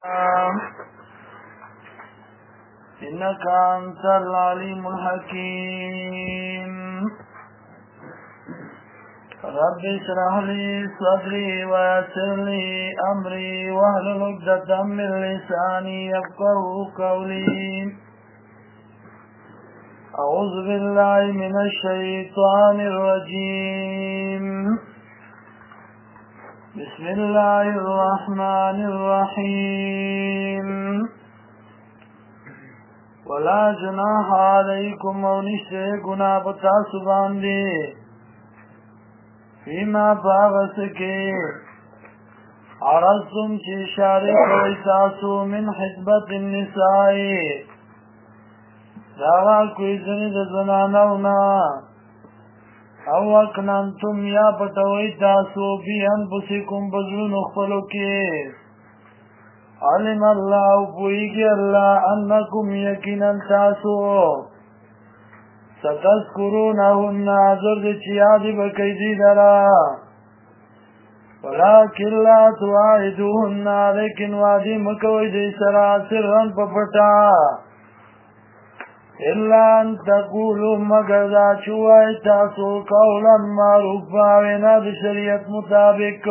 إنك أنت العليم الحكيم رب اشرح لي صدري ويسر لي أمري واحلل عقدة من لساني يفقهوا قولي أعوذ بالله من الشيطان الرجيم بسم الله الرحمن الرحيم ولا جناح عليكم ونشتري گناہ بتاسو باندے فيما باغسكي عرضتم چی شارک ویساسو من حزبت النساء داوا کوئی زنید زنانونا او اکنانتم یا پتوئی تاسو بی انفسکم بزرون اخفلو کے علم اللہ پوئیگی اللہ انکم یقینا تاسو ستذکرونہن عذر چیادی بکیدی درا ولیکن لا تواعدوہن لیکن وعدی مکوئی دی سرا سرن پپٹا الا ان تقولوا مگر دا چوائی تاسو قولا معروفا وینا دی شریعت مطابق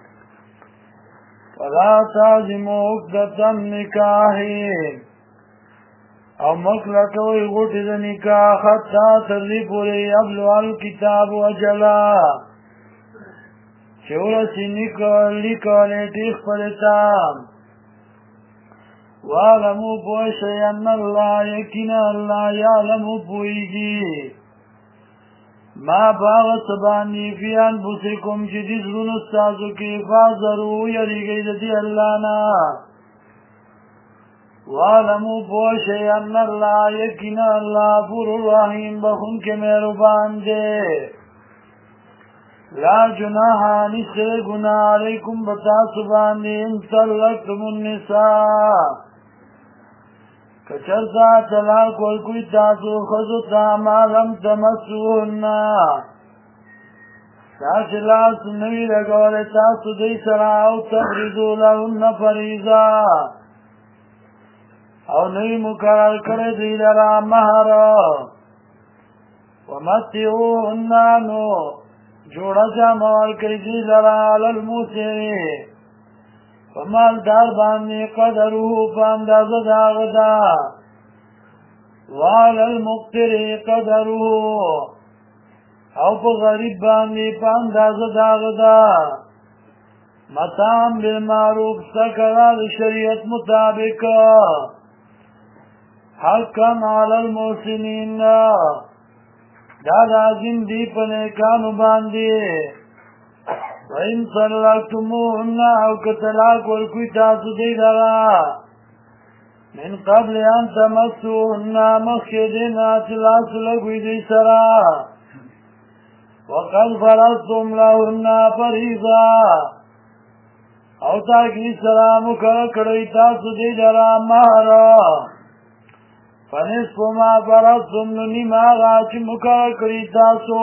ولا تعزموا عقدة النکاح او مکلکوی غوٹی دا نکاح حتی تردی پوری ابلو الکتاب وجلا چورسی لکالیتی اخفلتا وَعَلَمُوا بُوَشَيْ أَنَّ اللَّهَ يَكِنَ اللَّهَ يَعْلَمُ بُوئِگِي ما باغ سبانی فی انفسکم جدید رون استازو کی فازرو یریگی دی اللہ نا وَعَلَمُوا بُوَشَيْ أَنَّ اللَّهَ يَكِنَ اللَّهَ غَفُورٌ رَحِيمٌ بخون کے مہربان دے لا جناح نشتر گناہ علیکم بتاسبان دے ان طلقتم النساء کچرتا طلاق ورکوی تاسو خزتا ما لم تمسوهن تاسی لاس نوی لگول تاسو دی سرا او تفریدو لهن فریضا او نوی مقرر کردی لرا مہر ومتعوهن نو جوڑا جا موال کردی لرا للموسری فمال دار باندی قدره فانداز داغدا وعلى المقتر قدره او پا غریب باندی فانداز داغدا متام بالمعروف سکرال شریعت مطابق حقا على المحسنین دادا زندی پنیکانو باندی وَإِن طَلَّقْتُمُوهُنَّ أَوْ كَطَلَاقُ وَالْكُتَاسُ دِيدَرَا مِنْ قَبْلِ أَنْ تَمَسُّوهُنَّ مَخْيَدِنَا تِلَاسُ لَقُوِدِ سَرَا وَقَدْ فَرَضْتُمْ لَهُنَّ فَرِيضًا او تاکی سرا مکرکڑی تاسو دِیدَرَا مَهْرًا فَنِصْفُ مَا فَرَضْتُمْ نُنِمَ آغَاچ مکرکڑی تاسو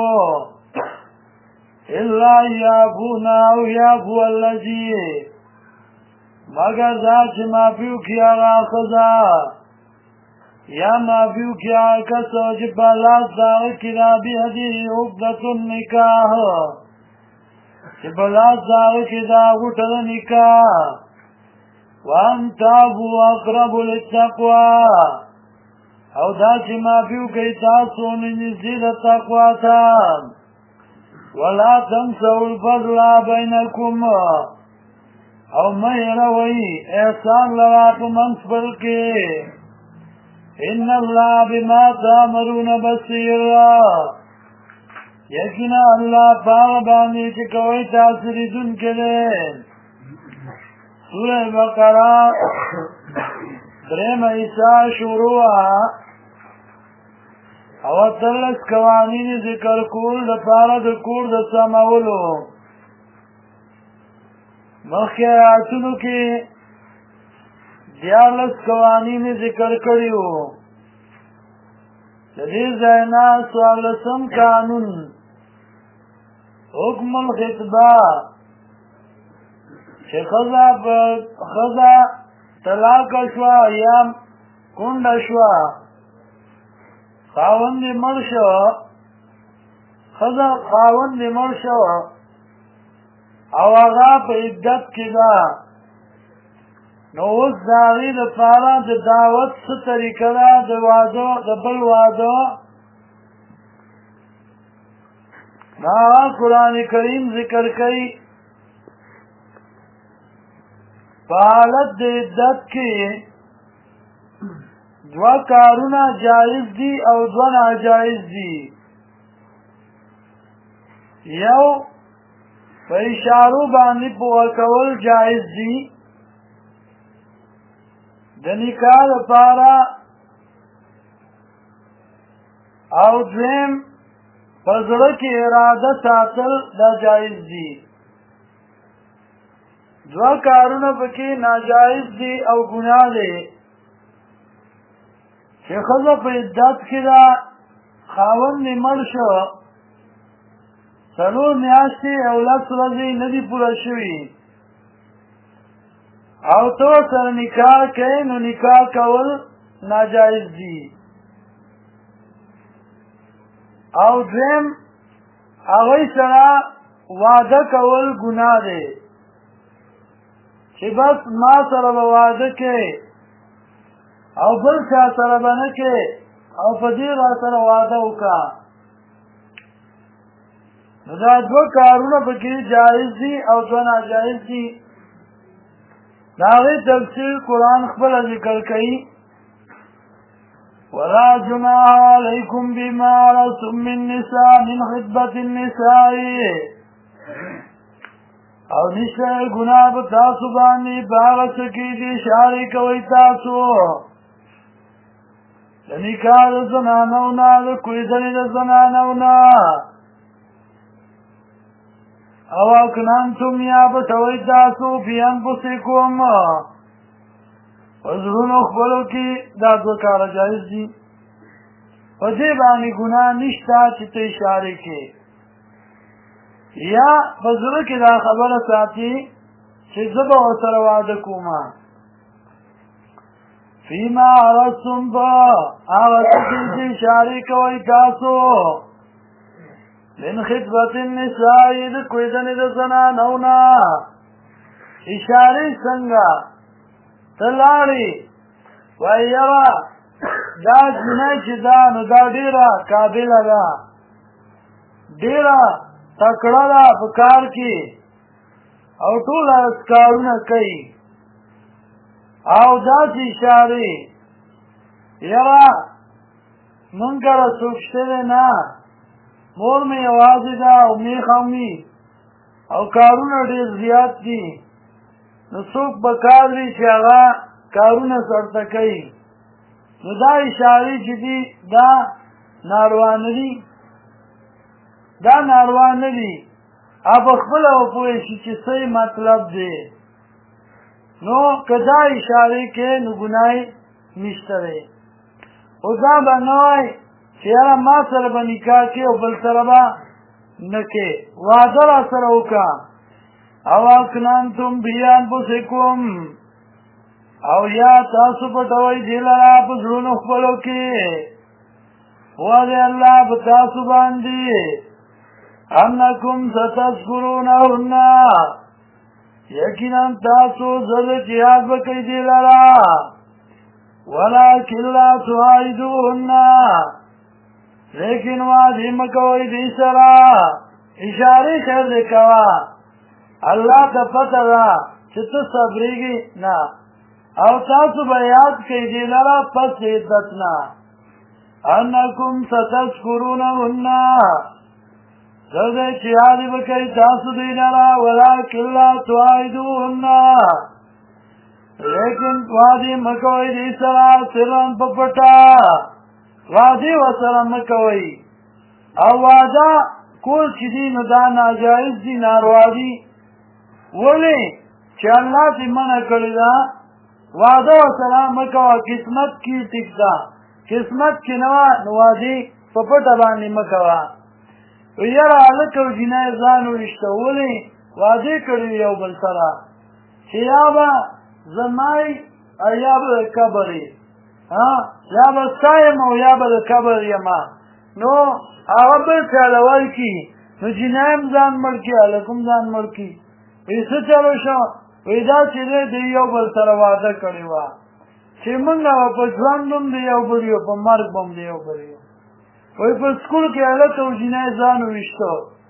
إِلَّا يَعْفُونَ أَوْ يَعْفُوَ الَّذِي مگر دا چه معفیو کیا را خدا یا معفیو کیا کسو چه پلاس داغ کرا بی حدی عقدت النکاح چه پلاس داغ کرا غٹر نکاح وَأَنْ تَعْفُوا أَقْرَبُ لِلتَّقْوَى او دا چه معفیو کئی تاسو ننزید تقوی تا وَلَا تَنْسَوْا الْفَضْلَ بَيْنَكُمْ او مہروی احسان لراق منصبر کے ان اللہ بما تامرون بصیر یقینا اللہ پاغبانی چکوئی تاثری دن کے لئے سورہ بقرہ درم عیسیٰ شروع او تلس قوانین ذکر کول دا پارا دا کور دا سامولو مخی آیاتونو کی دیارلس قوانین ذکر کریو جدید زینا سوالسم قانون حکم الخطبہ چه خضا طلاق شوا یا کونډه شوا خاوند دې مړ شو ښځه خاوند دې مړ شو او هغه په عدت کې ده نو اوس د هغې دپاره د دعوت څه طریقه ده د واده د بل واده دا قرآن کریم ذکر کوي په حالت د عدت کې دوه کارونه جایز دي او دوه ناجایز دي یو په اشارو باندې پوه کول جایز دي د نکاح لپاره او دویم په زړه کې اراده ساتل دا جایز دي دوه کارونه پکې ناجایز دي او ګناه دی چې ښځه په عدت کې ده خاوند یې مړ شو څلور میاشتې او لس ورځې نه دي پوره شوي او تو سره نکاح کوي نو نکاح کول ناجایز دي او دویم هغوی سره واده کول ګناه دی چې بس ما سره به واده کوي او بل چا سره به نه کوي او په دې را سره واده وکړه نو دا دوه کارونه پکې جایز دي او دوه ناجایز دي د هغې تفصیل قرآن خپله ذکر کوي ولا جناح علیکم بما عرضتم من نساء من خطبة النساء او نشته ګناه په تاسو باندې په هغه څه کې چې اشارې کوئ تاسو د نکاح د زنانو نه د کویدنې د زنانو نه او اکنانتم یا پټوئ تاسو فی انفسکم په زړونو خپلو کې دا دوه کاره جایز دي په دې باندې ګناه نشته چې ته اشارې کې یا په زړه کې دا خبره ساتي چې زه به ورسره واده کومه فیما عرضتم په هغه څه کې چې اشارې کوئ تاسو من خطبة النساء د کویدنې د زنانو نه اشارې څنګه ته لاړې وایي یاره دا جنۍ چې ده نو دا ډېره قابله ده ډېره تکړه ده په کار کې او ټول کارونه کوي او داسې اشارې یاره مونږ کره څوک شته دی نه مور مې یوازې ده او میخ هم وي او کارونه ډېر زیات دي نو څوک به کار وي چې هغه کارونه سرته کوي نو دا اشارې چې دي دا ناروا نه دي دا ناروا نه دي په خپله وپوه شي چې څه مطلب دی نو که دا اشارې کې نو ګناه نشته دی خو دا به نه وایي چې یاره ما سره به نکاح کې او بل سره به نه کې واده را سره وکړه او اکنانتم فی انفسکم او یا تاسو پټوئ دې لره په زړونو خپلو کې پوه دی الله په تاسو باندې انکم ستذکرونهن یقینا تاسو زر جهاد به کوئ دې لره ولکن لا تواعدوهن لیکن وعدې مه کوئ دې سره اشارې خیر دې کوه الله ته پته ده چې ته صبرېږي نه او تاسو به یاد کړئ دې لره پس د عدت نه انکم ستذکرونهن زر دی چې یادې به کوئ تاسو دې لره ولکن لا تواعدوهن لیکن وعدې مه کوئ دې سره سرا په پټه وعدې ورسره مه کوئ او واده کول چې دي نو دا ناجایز دي ناروا دي ولې چې الله دې منع کړې ده واده ورسره مه کوه قسمت کې ټیک ده قسمت کې نه وه نو وعدې په پټه باندې مه کوه یاره هلک او جنۍ ځان وویشته ولې وعدې کړې یو بل سره چې یا به زمای یا به قبر یا به سایم او یا به قبر یما نو هغه بل چاله ورکي نو جنایم ځان مړ کړي هلکم ځان مړ کړي وایي څه چلو شو وایي دا چې دی د یو بل سره واده کړې وه چې مونږ په ژوند هم د یو بل یو په مرګ به هم د یو بل یو وایي په سکول کې هلک او جنای ځان وویشته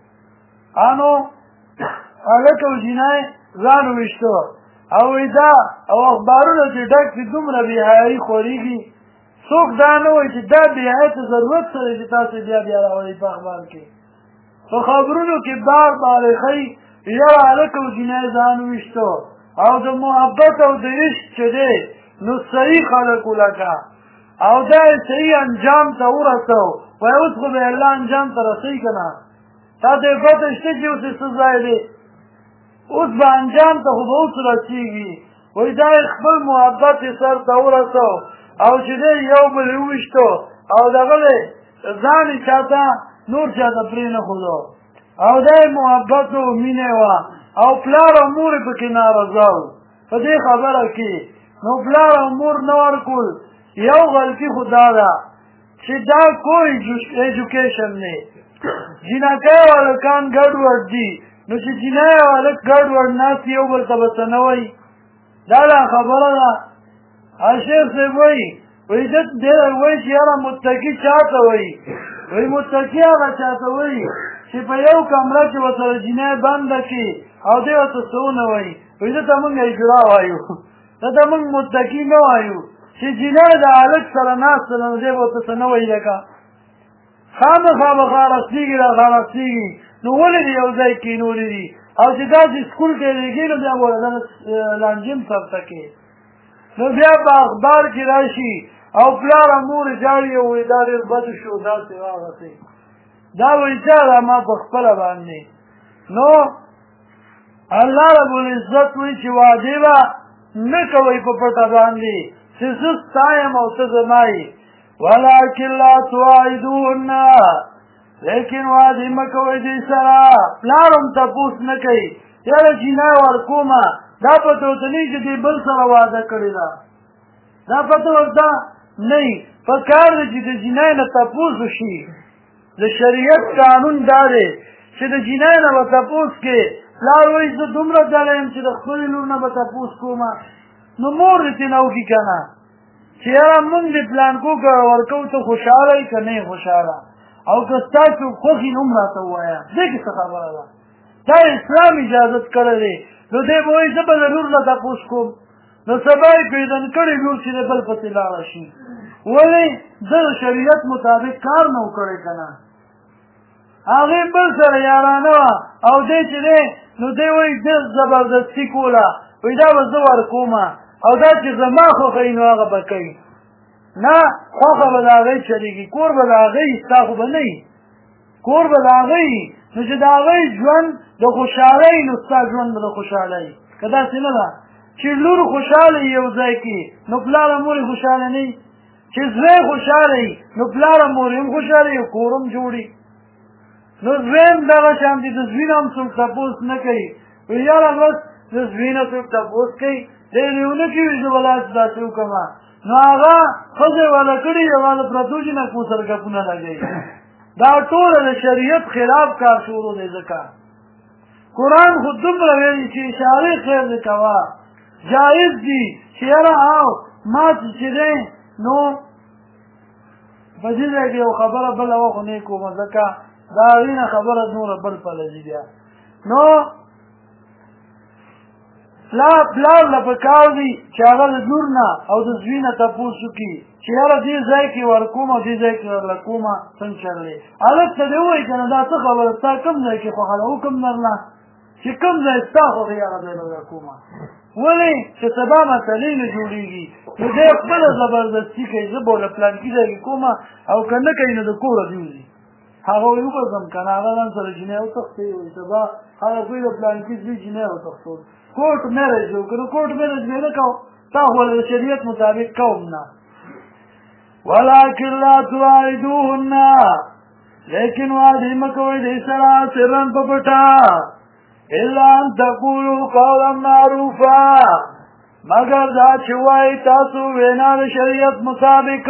نو هلک او جنای ځان وویشته او وایي دا او اخبارونه چې ډک دي دومره بېحیایي خورېږي څوک دا نه وایي چې دا بېحیایي ته ضرورت سره چې تاسو بیا راولئ په اخبار کې په خبرونو کې بار ښیي یاره هلک او جنای ځان وویشته او د محبت او د عشق چې دی نو صحیح خلک ولکه او دا صحیح انجام ته ورسو وایي اوس خو به الله انجام ته رسوي که نه تا ته یې پته شته چې اوس یې څه ځای دی اوس به انجام ته خو به اوس رسېږي وایي دا یې خپل محبت یې سر ته ورسو او چې دی یو بل یې وویشتو او دغه دی ځان یې چاته نور چاته پرېنښودو او دا یې محبت و مینې وه او پلار او مور یې پکې نارضا و په دې خبره کې نو پلار او مور نه ورکول یو غلطي خو دا ده چې دا کوئی ایجوکیشن دی جینکۍ هلکان ګډوډ دي نو چې جینۍ او هلک ګډوډ ناست یو بل ته به څه نه وایي دا لا خبره ده شیخ صاحب وایي وایي وایي چې یاره متقي چاته وایي وایي متقي هغه چاته وایي چې په یو کمره کې ورسره جینۍ بنده کړي او دی ورته څه ونه وایي وایي ده ته مونږ اجرا وایو ده ته مونږ متقي نه وایو چې جینۍ د هلک سره ناسته ده نو دی به ورته څه نه وایي لکه خامخا به رسېږي رسېږي نو ولې دې یو ځای کېنولي دي او چې داسې سکول کې لېږي نو بیا به لانجم سرته کې نو بیا په اخبار کې راشي او پلار او مور یې ژاړي او وایي دا ډېر بد شو داسې واغسې دا وایي چا ده ما په خپله باندې نو الله رب العزت وایي چې وعدې به نه کوئ په پټه باندې چې زه ستا یم او ته زما یې ولکن لا تواعدوهن لیکن وعدې مه کوئ دوی سره پلار هم تپوس نه کوي یاره جینۍ ورکومه دا پته ورته نه چې دوی بل سره واده کړې ده دا پته ورته نه وي په کار ده چې د جینۍ نه تپوس وشي د شریعت قانون دا دی چې د جینۍ نه به تپوس کې پلار وایي زه دومره ډله یم چې د خپلې لور نه به تپوس کومه نو مور دې ترې نه وکړي که نه چې یاره مونږ دې پلانکو ورکوو ته خوشحاله یې که نه یې خوشحاله او که ستاسو خوښ یې نو هم راته ووایه دې کې څه خبره ده دا اسلام اجازت کړی دی نو دی به وایي زه به د لور نه تپوس کوم نو سبا یې پیژن کړی لور چې د بل پسې لاړه شي ولې ده د شریعت مطابق کار نه و کړی که نه هغې بل سره یارانه وه او دی چې دی نو دی وایي ده زبردستي کوله وایي دا به زه ورکومه او دا چې زما خوښوي نو هغه به کوي نه خوښه به د هغې چلېږي کور به د هغې ستا خو به نه وي کور به د هغې نو چې د هغې ژوند د خوشحالۍ نو ستا ژوند به د خوشحالۍ که داسې نه ده چې لور خوشحاله یو ځای کې نو پلار او مور یې خوشحاله نه وي چې زوی خوشحاله وي نو پلار او مور یې هم خوشحاله وي کور هم جوړي نو زوی هم دغه شان دي د زوی نه هم څوک تپوس نه کوي وایي یاره بس د زوی نه څوک تپوس کوي دی دې ونه کوي زه به داسې داسې وکړمه نو هغه ښځې واده کړي هغه د پرتو جنکو سره ګپونه لګوي دا ټوله د شریعت خلاف کار شروع دی ځکه قرآن خو دومره ویلي چې اشارې خیر دې کوه جایز دي چې یاره او ما چې دی نو په دې ځای کې یو خبره بله وه خو نه یې کومه ځکه د هغې نه خبره نوره بل پله ځي بیا نو پلار له پکار دي چې هغه د لور نه او د زوی نه تپوس وکړي چې یاره دې ځای کې ورکوم او دې ځای کې ورله کومه څنګه چل دی هلک ته دې ووایي که نه دا څه خبره ستا کوم ځای کې خوښه ده وکړم درله چې کوم ځای ستا خوښې هغه ځای به ورکومه ولې چې سبا مسلې نه جوړېږي نو دی خپله زبردستي کوي زه به له پلانکي ځای کې کومه او که نه کوي نو د کوره دې وځي هغه وایي وګرځم که نه هغه ځان سره جینۍ وتښتوي وایي سبا هغه کوي د پلانکي زوی جینۍ وتښتول کوټ میرج وکړو کوټ میرج مې نه کوو تا خو د شریعت مطابق کوم نه ولکن لا تواعدوهن لیکن وعدې مه کوئ دې سره سرا په پټه الا ان تقولوا قولا معروفا مگر دا چې وایي تاسو وینا د شریعت مطابق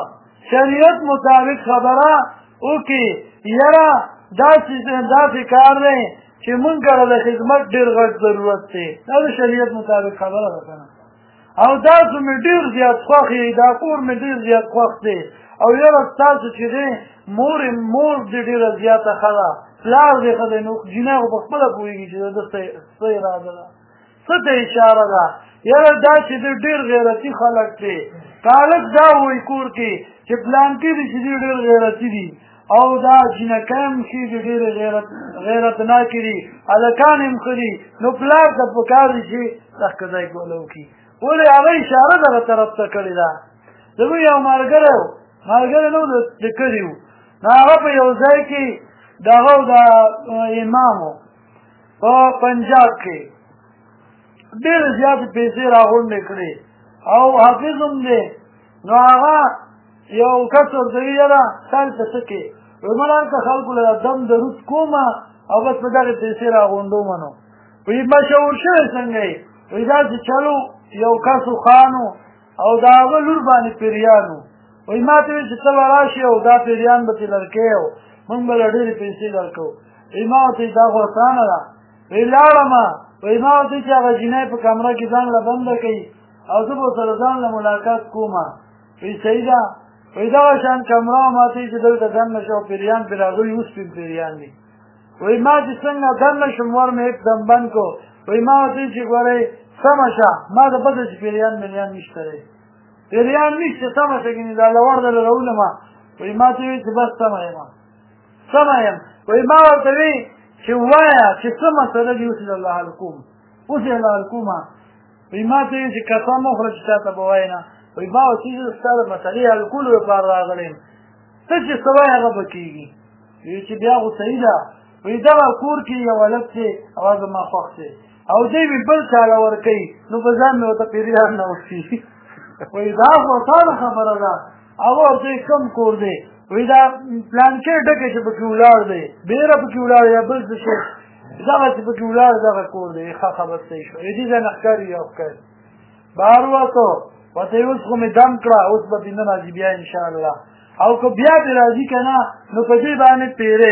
خبره وکړي یاره داسې کار دی چې مونږ کره د خدمت ډېر غټ ضرورت دی دا د شریعت مطابق خبره ده که نه او تاسو مې ډېر زیات خوښ یې دا کور مې ډېر زیات خوښ دی او یاره ستاسو چې دی مور دې ډېره زیاته ښه ده پلار دې ښه دی نو جینۍ خو په خپله پوهېږي چې د ده څه اراده ده څه ته اشاره ده یاره دا چې دی ډېر غیرتي خلک دی که هلک دا وایي کور کې چې پلانکي دي چې دی ډېر غیرتي دي او دا جنکۍ هم ښې دي ډېرې غیرتناکې دي هلکان هم ښه دي نو پلار ته پکار دي چې دا ښځی ګوله وکړي ولې هغه اشاره دغه طرف ته کړې ده زموږ یو ملګری نه و د کلي و نو هغه په یو ځای کې دغه د امام و په پنجاب کې ډېرې زیاتې پیسې راغونډې کړې او حافظ هم دی نو هغه یو کس ورته وي یاره تا دلته څه کې وایي مړه هلته خلکو له دم درود کومه او بس په دغې پیسې راغونډومه نو وایي مشهور شوی څنګه یې وایي داسې چلو یو کس و خان او د هغه لور باندې پیریان و وایي ما ته وایي چې ته به راشې او دا پیریان به ترې لړکې او موږ به له ډېرې پیسې درکوو وایي ما ورته وایي دا خو اسانه ده وایي لاړمه وایي ما ورته وایي چې هغه جینۍ په کمره کې ځان له بنده کوي او زه به ورسره ځان له ملاقات کومه وایي صحیح ده وایي دغه شان کمره ما ته وایي چې دلته دننه شو پیریان پرې راغلي اوس پرې پیریان دي وایي ما چې څنګه دننه شوم ور مې یکدم بند کړو وایي ما ورته وایي چې ګورئ سمه شه ما د بده چې پیریان مریان نشته دی پیریان نشته سمه شه ګینې دا لوړ دله راولمه وایي ما ته وایي چې بس سمه یم وایي ما ورته وایي چې ووایه چې څه مسله دي اوس الله الکوم وایي ما ته وایي چې قسم وخوره چې تا ته به وایې نه وایي ما ورته وایي زه ستا د مسلې حل کولو لپاره راغلی یم ته چې څه وایې هغه به کېږي وایي چې بیا خو صحیح ده وایي دغه کور کې یو هلک دی هغه زما خوښ دی او دی مې بل چاله ورکوي نو په ځان مې ورته پیریان نه وشي وایي دا خو اسانه خبره ده هغه ورته وایي کوم کور دی وایي دا پلانکې ډکې چې پکې ولاړ دی بیره پکې ولاړ یا بل څه شی دغه چې پکې ولاړ دغه کور دی ښه خبر صحیح شو دې ځای نه ښکاري یو ښکاري بهر ووتو ورته یې اوس خو مې دم کړه اوس به دې نه راځي بیا انشاءالله او که بیا دې راځي که نه نو په دې باندې پیرې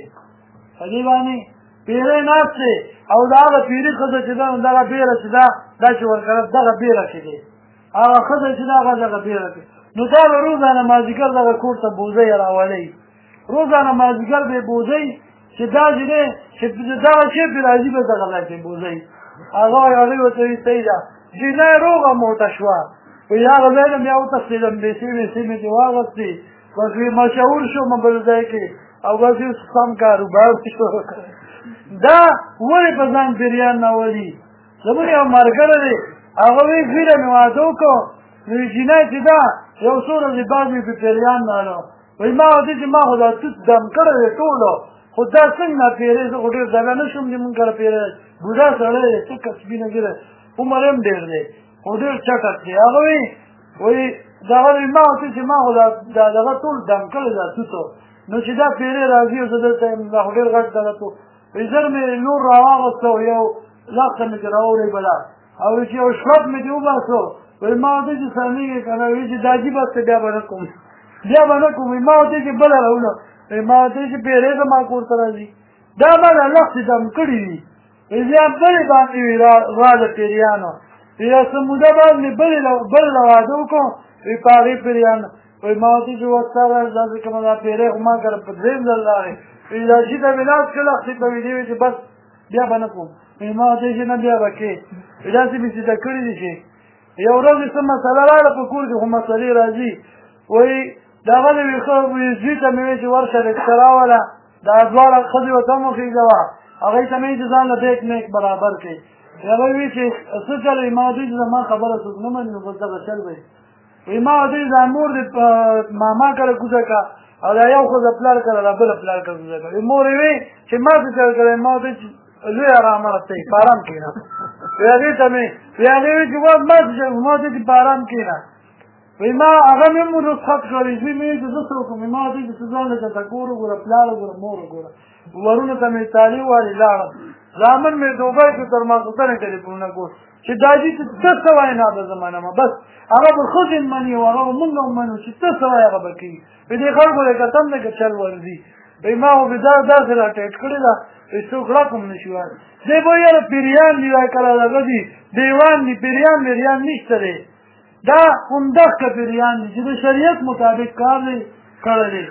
ناستې او د هغه پیري ښځه چې ده نو دغه بیره چې ده دا چې ورکړه دغه بیره کې دی هغه ښځه چې ده هغه دغه بیره کې نو دا به روزانه مازدیګر دغه کور ته بوزۍ راولئ روزانه مازدیګر به یې بوزئ چې دا چې دی چې دغه شی پرې راځي به دغه ځای کې بوزئ هغه هغې ورته وایي صحیح ده جینۍ روغه موټه شوه وایي هغه ځای نه بیا وتښتېدم پیسې ویسې مې ترې واخېستې بس وایي مشهور شوم بل ځای کې او بس یو سم کاروبار مې شروع کړی دا ولې په ځان پیریان راولي زموږ یو ملګری دی هغه وایي ږیره مې واده وکړو نو جینۍ چې ده یو څو ورځې بعد مې په پیریان راغلو وایي ما ورته چې ما خو دا توت دم کړی دی ټولو خو دا څنګه پیرې زه خو ډېر ځله نه شوم چې مونږ کره پیرې بوډا سړی دی څه سپینه ږیره عمر هم ډېر دی خو ډېر چټک دی هغه وایي دغه ما ورته چې ما خو دا دغه ټول دم کړی دا توتو نو چې دا پیرې راځي او زه دلته یم دا خو ډېر غټ دغه تو وایي زر مې نور راواغسته یو لښته مې ترې راوړی بله او چې یو شرب مې دې وباسو وایي ما ورته چې سمیږي که نه وایي چې دا جي بس بیا به نه کوم وایي ما ورته چې بله راوړه وایي ما ورته چې پیرې زما کور ته راځي دا ما دا لښتې دم کړي دي وایي بیا بلې باندې وي را د پیریانو وایي دا څه موده بعد مې بل له واده وکړو وایي په هغې پیریانو وایي ما ورته چې وستا داسې کومه دا پیرې خو ما کره په درېیم ځل راغی وایي دا شي ته مې لاس کړه لښتې ته وایي دې وایي چې بس بیا به نه کوم وایي ما ورته چې نه بیا به کې وایي داسې مې سیده کړي دي چې یو ورځ څه مسله راغله په کور کې خو مسلې راځي وایي دغه د زوی ته مې وایي چې ورشه رکشه راوله دا دواړه ښځې ورته هم وخېږوه هغوی ته مې وایي چې ځان له بیک میک برابر کړي هغه وایي چې څه چل وایي ما ورته چې زما خبره څوک نه مني نو بس دغه چل به وایي ما ورته چې دا مور دې ماما کره کوزه کړه او دا یو ښځه پلار کره دا بله پلار کره کوزه کړه مور یې وایي چې ما څه چل کړی ما ورته چې لوی ارامه ته په ارام کښېنه وایي هغې ته مې وایي چې ما ورته چې په ارام کښېنه وایي ما هغه مې هم رخصت کړی زوی مې وایي چې زه څه وکړم ما ورته چې څه ځان له ته کور وګوره پلار وګوره مور وګوره ورونو ته مې طالب والي لاړم زامن مې دوبۍ کې تر ماخوستنې ټلیفونونه کول چې داجي ته څه وایي نه به زمانه ما بس هغه به ښځې مني او هغه به مونږ هم منو چې ته څه وایي هغه به کوي په دې خلکو له کتم نه که چل ورځي وایي ما خو بې داسې را ټیټ کړې ده وایي څوک غړک هم نه شي وایي دی به یاره پیریان دي دا کله دغه دي دیوان دي پیریان میریان نشته دی دا عمدخته پیریان دي چې د شریعت مطابق کار دی کړی دی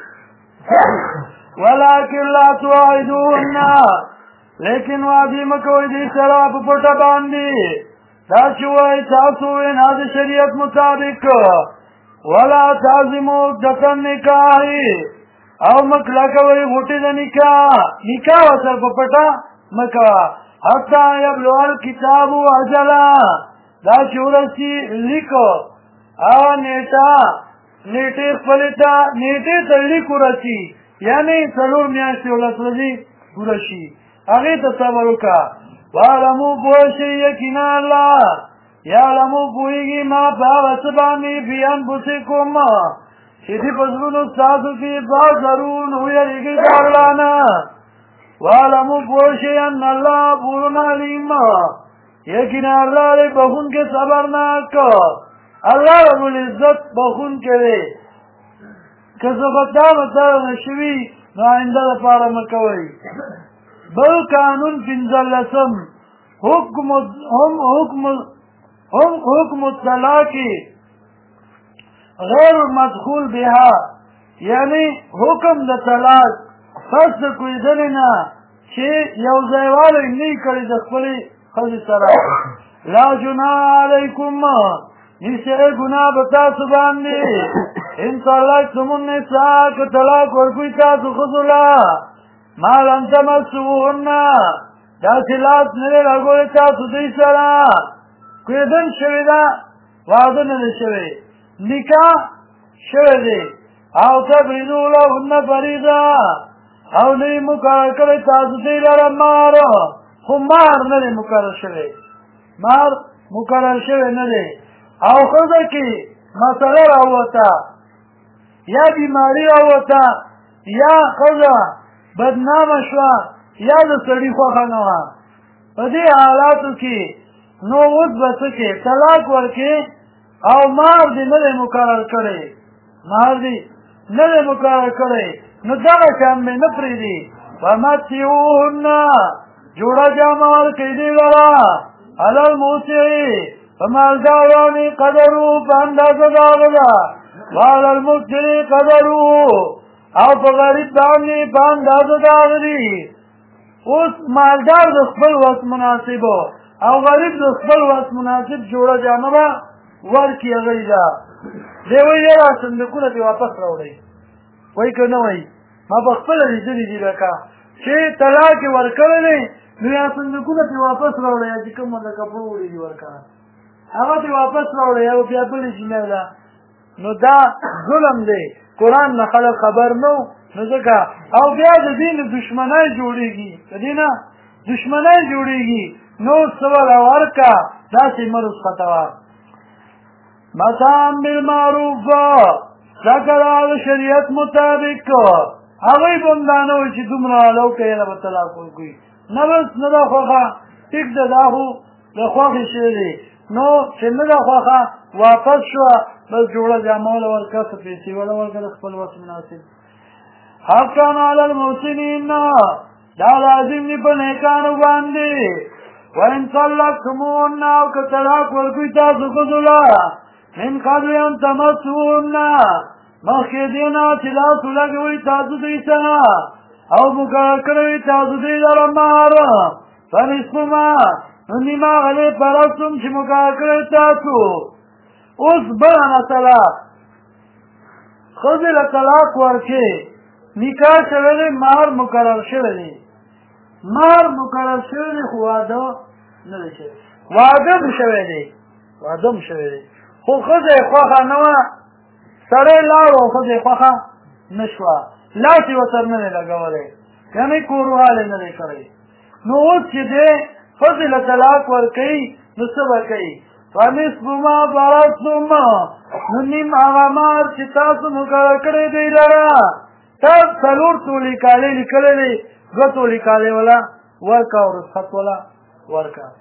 ولکن لا تواعدوهن لیکن وعدې مه کوئ دې سره په پټه باندې دا چې وایي تاسو وینا د شریعت مطابق ولا تعظموا عقدة النکاح او مه کلکوئ غوټې د نکاح ورسره په پټه مه کوه حتی یبلغ الکتاب اجله دا چې ورسي لیکو هغه نیټې خپلې ته نیټې ته لیک ورسي یعنې 4 میاشتې ولس ورځې پوره شي هغې ته صبر وکړه واعلموا پوه شئ یقینا الله یعلموا پوهېږي ما په هغه څه باندې فی انفسکم چې دې په زړونو ستاسو کې فاحذرون ویرېږئ د الله نه واعلموا پوه شئ ان الله غفور علیم یقینا الله دی بخونکی صبرناک الله رب العزت بخونکی دی که څه خطا مسله نه شوي نو آینده دپاره مه کوئ بل قانون 15 حکم الطلاق غیر مدخول بها یعنی حکم د طلاق پس د کویدنې نه چې یو ځایوالی نه یې کړي د خپلې ښځې سره لا جناح علیکم نشته ګناه په تاسو باندې ان طلقتم النساء که طلاق ورکوئ تاسو ښځو له ما لم تمسوهن داسې لاس نه دی لګولی تاسو دوی سره کویدن شوې ده واده نه دی شوی نکاح شوی دی او تفریضو لهن فریضه او نه یې مقرر کړی تاسو دوی لره مهر خو مهر نه دی مقرر شوی مهر مقرر شوی نه دی او ښځه کې مسله راووته یا بیماري راووته یا ښځه بدنامه شوه یا د سړي خوښه نه وه په دې حالاتو کې نو اوس به څه کې طلاق ورکې او مهر دې نه دی مقرر کړی مهر دې نه دی مقرر کړی نو دغه شان مې نه پرېږدي فمتعوهن جوړه جامه ورکړئ دې لره علی الموسع په مالدار باندې قدرو په اندازه د هغه ده وعلى المقتر قدرو او په غریب باندې په اندازه د هغه دي اوس مالدار د خپل وس مناسب او غریب د خپل وس مناسب جوړه جامه به ورکړي هغوی ته دی وایي یاره صندوقونه دې واپس راوړئ وایي که نه وایي ما په خپله لیدلي دي لکه چې طلاق یې ورکړی دی نو یا صندوقونه دې واپس راوړئ یا چې کوم د کپړو وړي دي ورکړه هغه دې واپس راوړئ او بیا بلې جینۍ ده نو دا ظلم دی قرآن نه خلک خبر نه نو ځکه او بیا د دې نه دشمنۍ جوړېږي د دې نه دشمنۍ جوړېږي نو څه وله ورکړه داسې مه رخصته وه متاع بالمعروف ځکه د شریعت مطابق هغوی به هم دا نه وایي چې دومره لو که یې به طلاق ورکوي نه بس نه ده خوښه ټیک ده دا خو د خوښې شی دی نو چې نه ده خوښه واپس شوه بس جوړه جامه وله ورکړه څه پیسې وله ورکړه د خپل وس مناسب حقا علی المحسنین دا لازم دي په نیکانو باندې وان طلقتموهن او که طلاق ورکوئ تاسو ښځو له من قبل ان تمسوهن مخکې دې نه چې لاس ولګوئ تاسو دوی سره او مقرر کړی تاسو دوی لره مهر فنصف ما نو نیمه هغه پرستم چې مقرر کړی تاسو اوس بله مسله ښځې له طلاق ورکې نکاح شوی دی مهر مقرر شوی دی مهر مقرر شوی دی خو واده نه دی شوی واده م شوی دی واده م شوی دی خو ښځه یې خوښه نه وه سړی لاړ او ښځه یې خوښه نه شوه لاس یې ورسره نه دی لګولی یعنې کوروالی نه دی کړی نو اوس چې دی ښځې له طلاق ورکوي نو څه به کوي فنصف ما فرضتم نو نیم هغه مهر چې تاسو مقرر کړی دی لره تاسو 4 تولې کالۍ لیکلی دی 2 تولې کالۍ وله ورکړه او رخصت وله ورکړه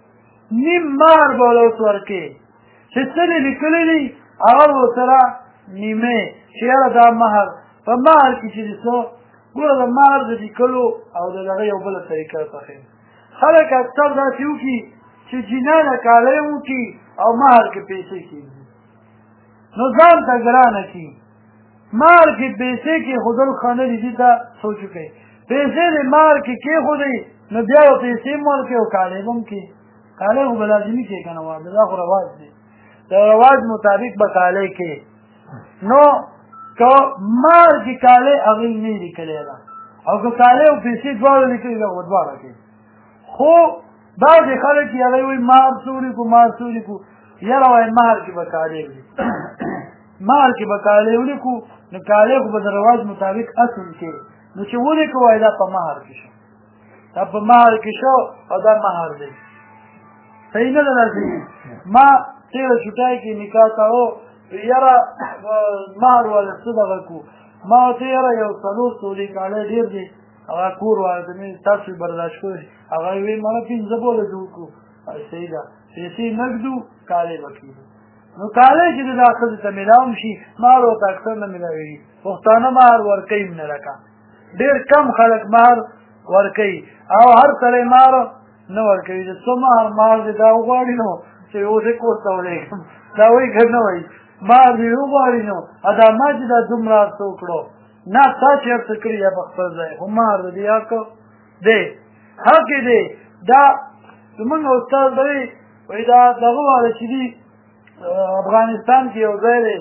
نیم مهر به له اوس ورکوې چې څه دې لیکلی دي هغه به ورسره نیمې چې یاره دا مهر په مهر کې چې دي څه ګوره د مهر د لیکلو او د دغه یو بله طریقه پخوي خلک اکثر داسې وکړي چې جنانه کالی وکړي او مهر کې پیسې کېږي نو ځان ته ګرانه کړي مهر کې پیسې کېښودل ښه نه دي دې ته سوچ وکړئ پیسې دې مهر کې کېښودئ نو بیا به پیسې هم ورکړئ او کالی به هم کړي کالی خو به لازمي کړې که نه واده دا خو رواج دی د رواج مطابق به کالی کې نو که مهر کې کالی هغې نه یې لیکلی ده او که کالی او پیسې دواړه لیکلي ده خو دواړه کوي خو بعضې خلک چې هغوی وایي مهر څه ولیکو مهر څه ولیکو یاره وایي مهر کې به کالی ولیکو مهر کې به کالی ولیکو نو کالی خو به د رواج مطابق اصل کې نو چې ولیکو وایي دا په مهر کې شو دا په مهر کې شو او دا مهر دی صحیح نه ده داسې ما تېره چوټۍ کې نکاح کاوه یاره مهر والا څه دغه کړو ما ورته یاره یو 4 تولې کالی ډېر دی هغه کور والا ته مې تاسو برداشت کړی هغه یې ویل مانا 15 بوله جوړ کړو صحیح ده پیسې نږدو کالی به کېږي نو کالی چې دا ښځې ته میلاو شي مهر ورته اکثر نه میلاوېږي پښتانه مهر ورکوي هم نه لکه ډېر کم خلک مهر ورکوي او هر سړی مهر نه ورکوي چې څه مهر دې دا وغواړي نو چې اوس یې کور ته ولېږم دا وایي که نه وایي مهر دې وغواړي نو دا ما چې دا دومره څه وکړو نه تا چې هر څه کړي یا په خپل ځای خو مهر د دې حق دی حق یې دی دا زمونږ استاد دی وایي دا دغه والا چې دي افغانستان کې یو ځای دی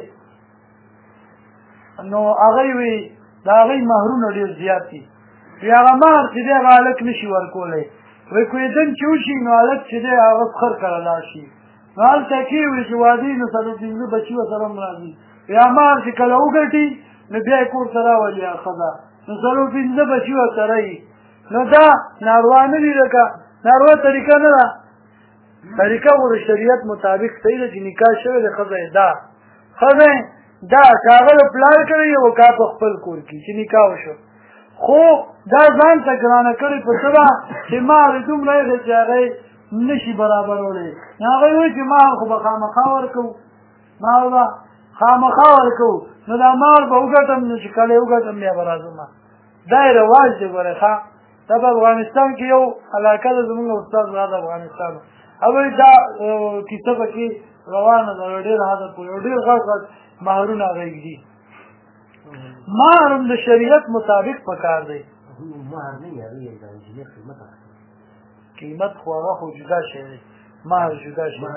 نو هغوی وایي د هغوی مهرونه ډېر زیات دي وایي هغه مهر چې دی هغه هلک نه شي ورکولی وایي کوېدن چې وشي نو هلک چې دی هغه خر کړه لاړ شي نو هلته کې وایي چې واده یې نو 15 بچي ورسره هم راځي وایي مهر چې کله وګټي نو بیا یې کور ته راولي هغه ښځه نو 15 بچي ورسره وي نو دا ناروا نه دي لکه ناروا طریقه نه ده طریقه خو د شریعت مطابق صحیح ده چې نکاح شوی د ښځه یې دا ښځه دا که هغه د پلار کړی او که په خپل کور کې چې نکاح وشو خو دا ځان ته ګرانه کړې په څه ده چې مهر یې دومره دی چې هغه یې نه شي برابرولی نو هغوی وایي چې مهر خو به خامخا ورکوو مهر به خامخا ورکوو نو دا مهر به وګټم نو چې کله یې وګټم بیا به راځم دا یې رواج دی ګورئ ښه دا په افغانستان کې یو علاقه ده زمونږ استاد را د افغانستان هغوی دا کیسه پکې روانه ده ډېر حده پورې یو ډېر غټ غټ مهرونه هغوی دي مهر هم د شریعت مطابق پکار دی قیمت خو هغه خو جدا شی دی مهر جدا شی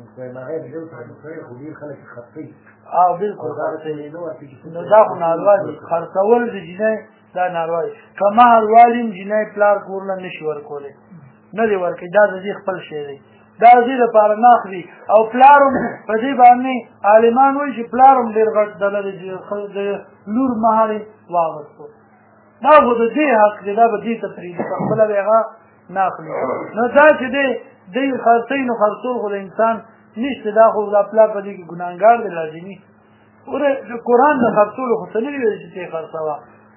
او بلکل نو دا خو ناروا دي خرڅول د جنۍ دا ناروا دي که مهر والي هم جنۍ پلار کور نه نشي ورکولی نه دی ورکوي دا د دې خپل شی دی دا د دې لپاره نه اخلي او پلار هم په دې باندې عالمان وایي چې پلار هم ډېر غټ دله دی چې د لور مهر یې واغوستو دا خو د دې حق دی دا به دې ته پرېږدي په خپله به یې هغه نه اخلي نو دا چې دی خرڅوي نو خرڅول خو د انسان نشته دا خو دا پلار په دې کې ګناهګار دی لازمي اوره د قرآن د خرڅولو خو څه نه دي ویلي چې ته یې خرڅوه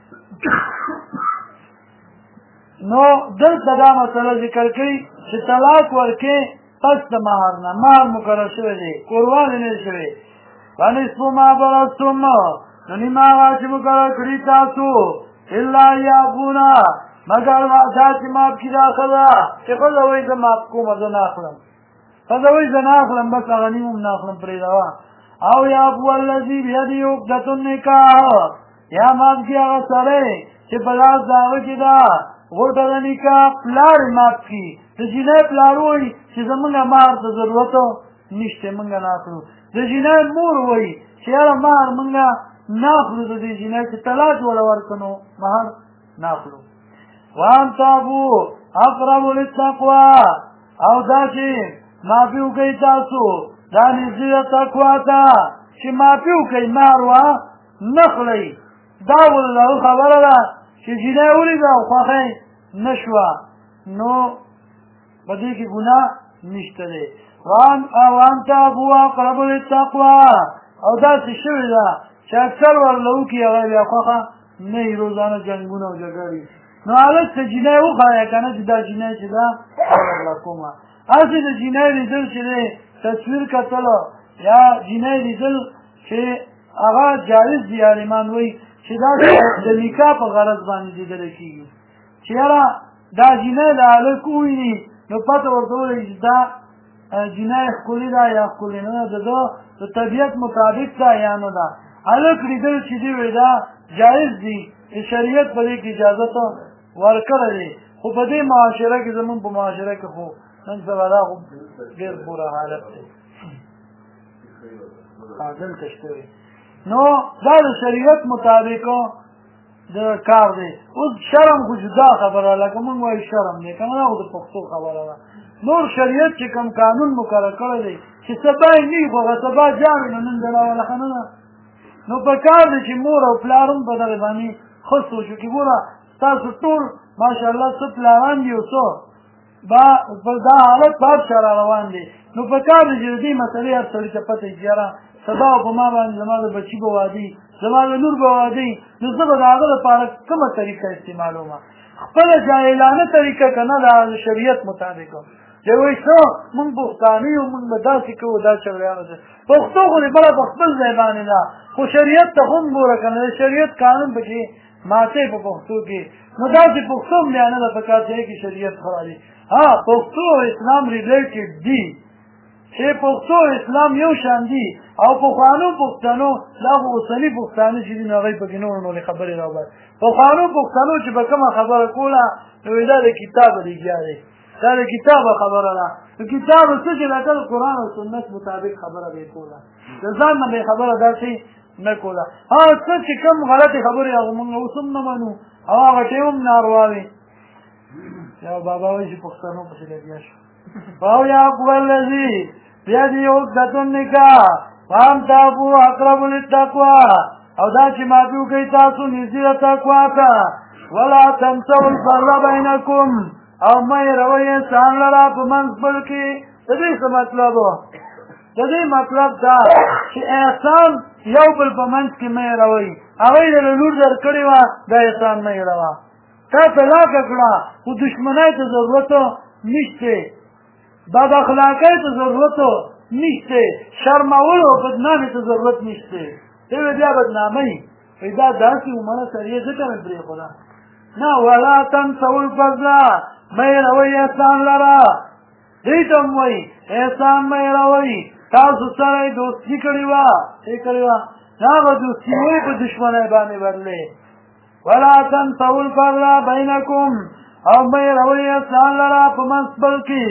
نو دلته دا مسله ذکر کوي چې طلاق ورکې پس د مهر نه مهر مقرر شوی دی قرباني نه شوی فنصف ما فرضتم نو نیمه هغه چې مقرر کړي تاسو الا یعفونا مگر دا چې معاف کړي دا ښځه چې ښځه وایي زه معاف کومه زه نه اخلم ښځه وایي زه نه اخلم بس هغه نیم هم نه اخلم پرېږدوه او یعفو الذي بیده عقدة النکاح یا معاف کړي هغه سړی چې په لاس د هغه کې ده غوټه د نکاح پلار یې معاف کړي د جنۍ پلار وایي چې زمونږ مهر ته ضرورت نشته مونږ نه اخلو د جنۍ مور وایي چې یاره مهر مونږ نه اخلو د دې جنۍ چې طلاق وله ورکړو مهر نه اخلو وان تعفو اقرب للتقوی او دا چې معافي وکړئ تاسو دا نږدې ده تقوا ته چې معافي وکړئ مهر نه خلئ دا والله خبره ده چې جنۍ ولیده او خوښه یې نه شوه نو په دې کې ګناه نشته دی وان تعفو اقرب للتقوی او داسې شوې ده چې اکثر ورله وکړي هغه بیا خوښه نه وي روزانه جنګونه او جګړې نو هلک ته جینۍ وښایه که نه چې دا جینۍ چې ده درله کومه هسې د جینۍ لیدل چې دی تصویر کتلو یا جینۍ لیدل چې هغه جایز دي عالمان وایي چې دا د نکاح په غرض باندې لیدلی کېږي چې یاره دا جینۍ د هلک وویني نو پته ورته ولګي چې دا جینۍ ښکلې ده یا ښکلې نه ده د ده د طبیعت مطابق ده یا نه ده هلک لیدل چې دی وایي دا جایز دي شریعت په دې کې اجازت ورکړی دی خو په دې معاشره کې زمونږ په معاشره کې خو نن سبا دا خو ډېر بوره حالت دی دلته شته وي نو دا د شریعت مطابق د کار دی اوس شرم خو جدا خبره لکه مونږ وایو شرم دی که نه دا خو د پښتو خبره ده نور شریعت چې کوم قانون مقرر کړی دی چې سبا یې نه وي خو هغه سبا جاوي نو نن دلاوله ښه نه ده نو په کار دی چې مور او پلار هم په دغې باندې ښه سوچ وکړي ګوره ستاسو ټول ماشاءالله څه پلاران دي او څه دا حالت په هر چا را روان دی نو په کار دی چې د دې مسلې هر سړي ته پته وي چې یاره سبا په ما باندې زما د بچي به واده وي زما د لور به واده وي نو زه به د هغه لپاره کومه طریقه استعمالومه خپله جاهلانه طریقه که نه د شریعت مطابق چې وایي څه مونږ پښتانه یو مونږ به داسې کوو دا چغلیانو ته پښتو خو دې بله په خپل ځای باندې ده خو شریعت ته خو هم ګوره که نه د شریعت قانون پکې ماتې په پښتو کې نو داسې پښتو هم بیا نه ده په کار چې شریعت خرابي ها پښتو او اسلام ریلیټډ دي چې پښتو او اسلام یو شان دي او پخوانو پښتنو دا خو اوسني پښتانه چې دي نو هغوی پکې نورې نورې خبرې راوباسي پخوانو پښتنو چې به کومه خبره کوله نو دا د کتابه لګیا دی دا د کتابه خبره ده د کتابه څه چې لکه د قرآن او سنت مطابق خبره به یې کوله د ځان نه به یې خبره داسې نه کوله څه چې کوم غلطې خبرې هغه مونږ اوس هم نه منو او هغه ټیم هم ناروا وي یا بابا وایي چې پښتنو پسې لګیا شو او یا اکبر الذي بيده عقدة النکاح فانتهوا اقرب للتقوى او دا چې معافي وکړئ تاسو نږدې د تقوا ته ولا تنسوا الفضل بینکم او مه هېروئ انسان لره په منځ خپل کې د دې څه مطلب د دې مطلب دا چې احسان یو بل په منځ کې مه هېروئ هغوی د لور درکړې وه دا احسان مه هېروه تا طلاقه کړه خو دشمنۍ ته ضرورت نشته بد اخلاقۍ ته ضرورت نشته شرمولو او بدنامۍ ته ضرورت نشته ته بیا بدنامۍ دا داسې عمره سریع ځکه مې پرېښوده نه ولا تنسوا الفضل مه هېروئ احسان لره دې ته هم وایي احسان مه هېروئ تاسو سره یې دوستي کړې وه څه کړې وه هغه دوستي وایي په دشمنۍ باندې بدلې ولا تنسوا الفضل بینکم او مه هېروئ احسان لره په منځ خپل کې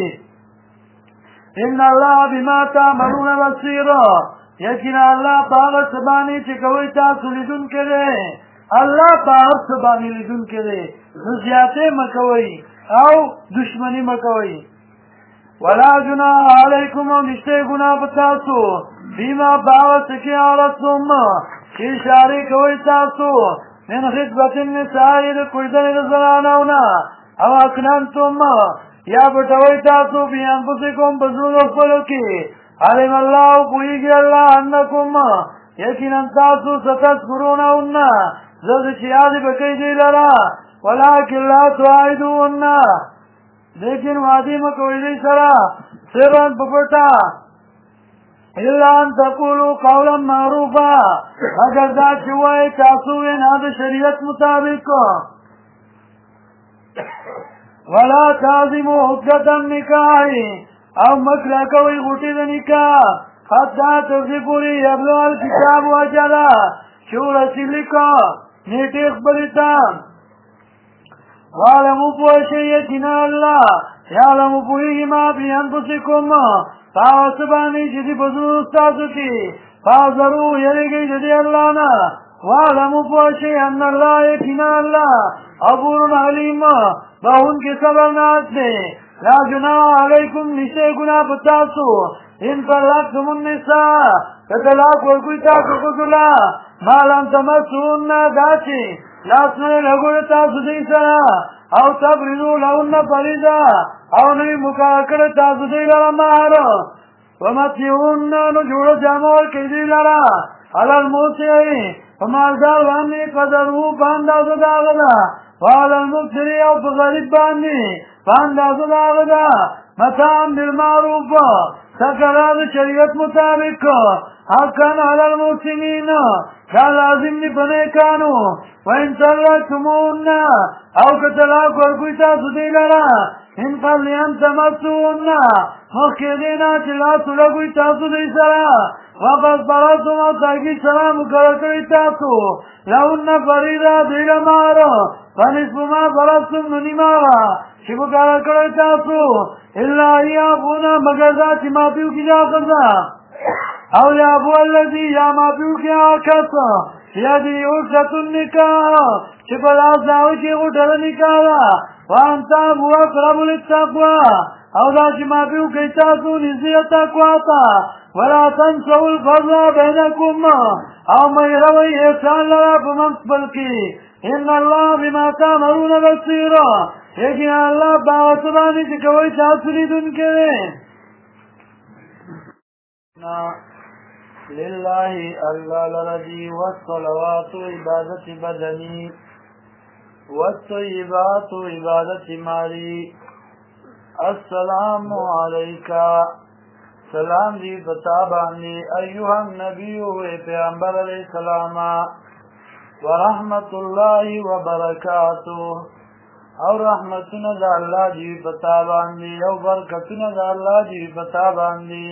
ان الله بما تعملون بصیر یقینا الله په هغه څه باندې چې کوئ تاسو لیدونکی دی الله په هر څه باندې لیدونکی دی نو زیاتې مه کوئ او دشمني مه کوئ ولا جناح علیکم او نشته ګناه په تاسو فیما په هغه څه کې عرضتم چې اشارې کوئ تاسو من خطبة النساء د کوژدنې د زنانو نه او اکننتم یا پټوئ تاسو فی انفسکم په زړونو خپلو کې علم الله پوهېږي الله انکم یقینا تاسو ستذکرونهن زه چې یادې به کوئ دوی لره ولکن لا تواعدوهن لیکن وعدې مه کوئ دوی سره سرا په پټه الا ان تقولوا قولا معروفا مگر دا چې وایئ تاسو وینا د شریعت مطابق ولا تعظموا عقدة النکاح او مکړه کوئ غوټې د نکاح حتی ترڅو پورې یبلغ الکتاب اجله چې ورسي لیکه نیټې خپلې ته واعلموا پوه شئ یقینا الله یعلم پوهېږي ما فی انفسکم په هغه څه باندې چې دي په زړونو ستاسو کې فاحذروا یېرېږئ د دې الله نه واعلموا پوه شئ ان الله یقینا الله غفور حلیم بخښونکی صبرناک دی لا جناح علیکم نشته ګناه په تاسو ان طلقتم النساء که طلاق ورکوئ تاسو ښځو له ما لم تمسوهن دا چې لاسونه یې لګوئ تاسو دوی سره او تفرضوا لهن فریضه او نه یې مقرر کړی تاسو دوی لره مهر ومتعوهن نو جوړه جامه ورکړئ دوی لره علی الموسع په مالدار باندې قدره په اندازه د هغه ده وعلى المبتر او بغريب باني فاندازو داغدا متاعا بالمعروف سكرات شريعت مطابق حقا على المسلمين كان لازم نبنيكانو وإن سرتمون أو كتلاك ورقويتا سديلنا إن قبل أن تمسون مخيرين تلاتو لقويتا سديسرا وقد براتم أطاقي سلام كركويتاتو لهن فريدا ديل مارا فنصف ما براتم ننمارا شبو كركويتاتو إلا إيابونا مغزات ما بيو كجاقزا او يابو الذي يا ما بيو كجاقزا يدي عرشة النكاح شبلا زاوكي غدر نكاح وانتا هو اقرب للتقوى او ذاك ما بيو كيتاسو نزي التقوى ولا تنسوا الفضل بينكم او ما يروي احسان لرا بمنقبلكي ان الله بما تعملون بصيرا لیکن اللہ باوسبانی سے کوئی تاثری دن کرے للہ اللہ لرضی والصلوات عبادت بدنی والطیبات عبادت مالی السلام علیکہ سلام دی بتابانی ایوہ النبی و پیغمبر علیہ السلام ورحمت اللہ وبرکاتہ اور رحمتنا دا اللہ دی پتا باندی او برکتنا دا اللہ دی پتا باندی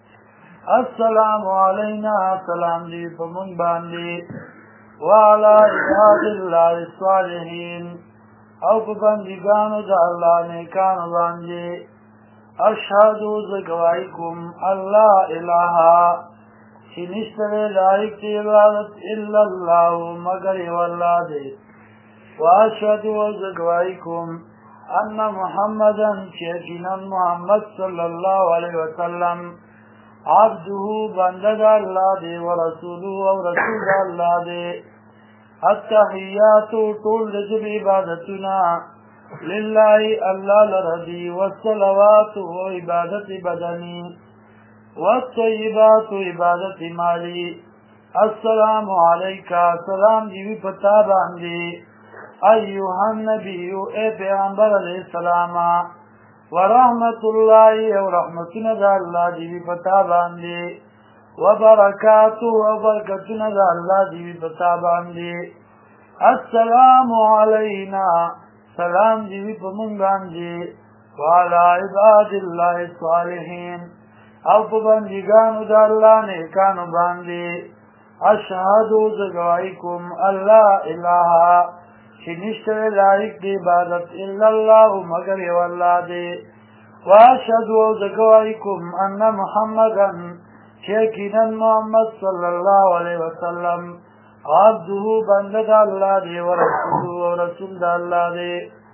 السلام علینا سلام دی پمون باندی وعلا عباد اللہ الصالحین او پبندگانو دا اللہ نیکانو باندی اشہدو زگوائیکم اللہ الہا چی نشتر لائک تی عبادت الا اللہ مگر واللہ دے واشهد وزگوائیکم ان محمدا چیکنا محمد صلی اللہ علیہ وسلم عبده بندد اللہ دے ورسوله و رسول اللہ دے التحیات طول رجب عبادتنا للہ اللہ لرضی والصلوات و عبادت بدنی والطیبات عبادت مالی السلام علیکہ سلام دیوی پتا باندی ایوہ النبی اے پیغمبر علیہ السلام ورحمت اللہ و رحمتنا دا اللہ دیوی پتا باندی وبرکاتو و برکتنا دا اللہ دیوی پتا باندی السلام علینا سلام دیوی پمون باندی وعلا عباد اللہ الصالحین او پبندگانو دا اللہ نیکانو باندی اشہدو زگوائیکم اللہ الہا چی نشتر لائق دی عبادت الا اللہ مگر واللہ دے واشهدو زگوائیکم ان محمدا چیکنا محمد صلی اللہ علیہ وسلم عبده بندد اللہ دے ورسولو ورسول اللہ دے